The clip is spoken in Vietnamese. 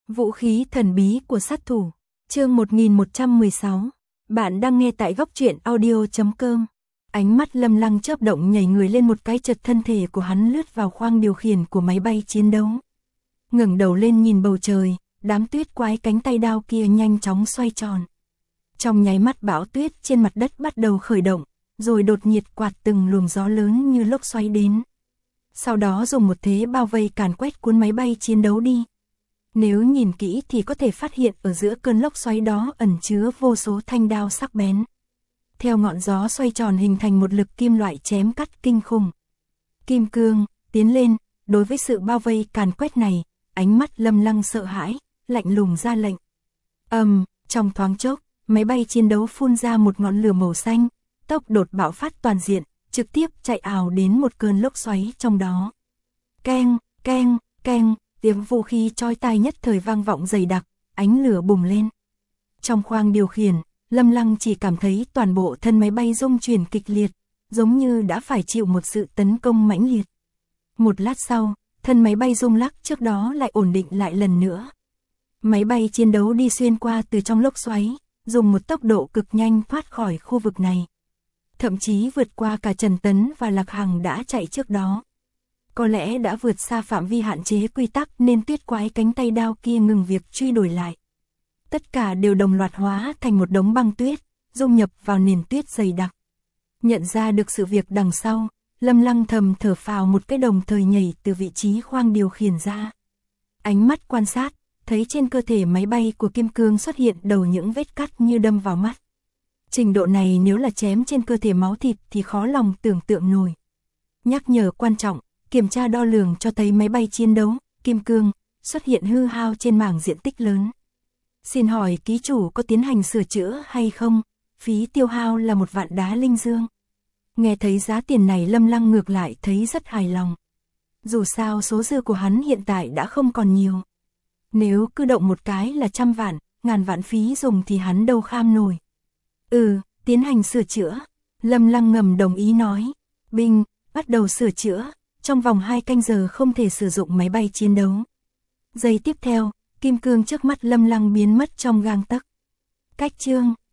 Vũ khí thần bí của sát thủ. Chương 1116. Bạn đang nghe tại góc truyện audio.com. Ánh mắt Lâm Lăng chớp động, nhảy người lên một cái, chợt thân thể của hắn lướt vào khoang điều khiển của máy bay chiến đấu. Ngẩng đầu lên nhìn bầu trời, đám tuyết quái cánh tay đao kia nhanh chóng xoay tròn. Trong nháy mắt, bão tuyết trên mặt đất bắt đầu khởi động, rồi đột nhiệt quạt từng luồng gió lớn như lốc xoáy đến. Sau đó dùng một thế bao vây càn quét cuốn máy bay chiến đấu đi. Nếu nhìn kỹ thì có thể phát hiện ở giữa cơn lốc xoáy đó ẩn chứa vô số thanh đao sắc bén. Theo ngọn gió xoay tròn hình thành một lực kim loại chém cắt kinh khủng. Kim cương, tiến lên. Đối với sự bao vây càn quét này, ánh mắt Lâm Lăng sợ hãi, lạnh lùng ra lệnh. Trong thoáng chốc, máy bay chiến đấu phun ra một ngọn lửa màu xanh, tốc độ bạo phát toàn diện, trực tiếp chạy ào đến một cơn lốc xoáy trong đó. Keng, keng, keng, tiếng vũ khí chói tai nhất thời vang vọng dày đặc, ánh lửa bùng lên. Trong khoang điều khiển, Lâm Lăng chỉ cảm thấy toàn bộ thân máy bay rung chuyển kịch liệt, giống như đã phải chịu một sự tấn công mãnh liệt. Một lát sau, thân máy bay rung lắc trước đó lại ổn định lại lần nữa. Máy bay chiến đấu đi xuyên qua từ trong lốc xoáy, dùng một tốc độ cực nhanh thoát khỏi khu vực này. Thậm chí vượt qua cả Trần Tấn và Lạc Hằng đã chạy trước đó. Có lẽ đã vượt xa phạm vi hạn chế quy tắc nên tuyết quái cánh tay đao kia ngừng việc truy đuổi lại. Tất cả đều đồng loạt hóa thành một đống băng tuyết, dung nhập vào nền tuyết dày đặc. Nhận ra được sự việc đằng sau, Lâm Lăng thầm thở phào một cái, đồng thời nhảy từ vị trí khoang điều khiển ra. Ánh mắt quan sát, thấy trên cơ thể máy bay của Kim Cương xuất hiện đầu những vết cắt như đâm vào mắt. Trình độ này nếu là chém trên cơ thể máu thịt thì khó lòng tưởng tượng nổi. Nhắc nhở quan trọng, kiểm tra đo lường cho thấy máy bay chiến đấu, Kim Cương, xuất hiện hư hao trên mảng diện tích lớn. Xin hỏi ký chủ có tiến hành sửa chữa hay không? Phí tiêu hao là 1 vạn đá linh dương. Nghe thấy giá tiền này, Lâm Lăng ngược lại thấy rất hài lòng. Dù sao số dư của hắn hiện tại đã không còn nhiều. Nếu cứ động một cái là 100 vạn, ngàn vạn phí dùng thì hắn đâu kham nổi. Tiến hành sửa chữa. Lâm Lăng ngầm đồng ý nói. Binh, bắt đầu sửa chữa. Trong vòng 2 canh giờ không thể sử dụng máy bay chiến đấu. Giây tiếp theo, Kim Cương trước mắt Lâm Lăng biến mất trong gang tấc. Cách chương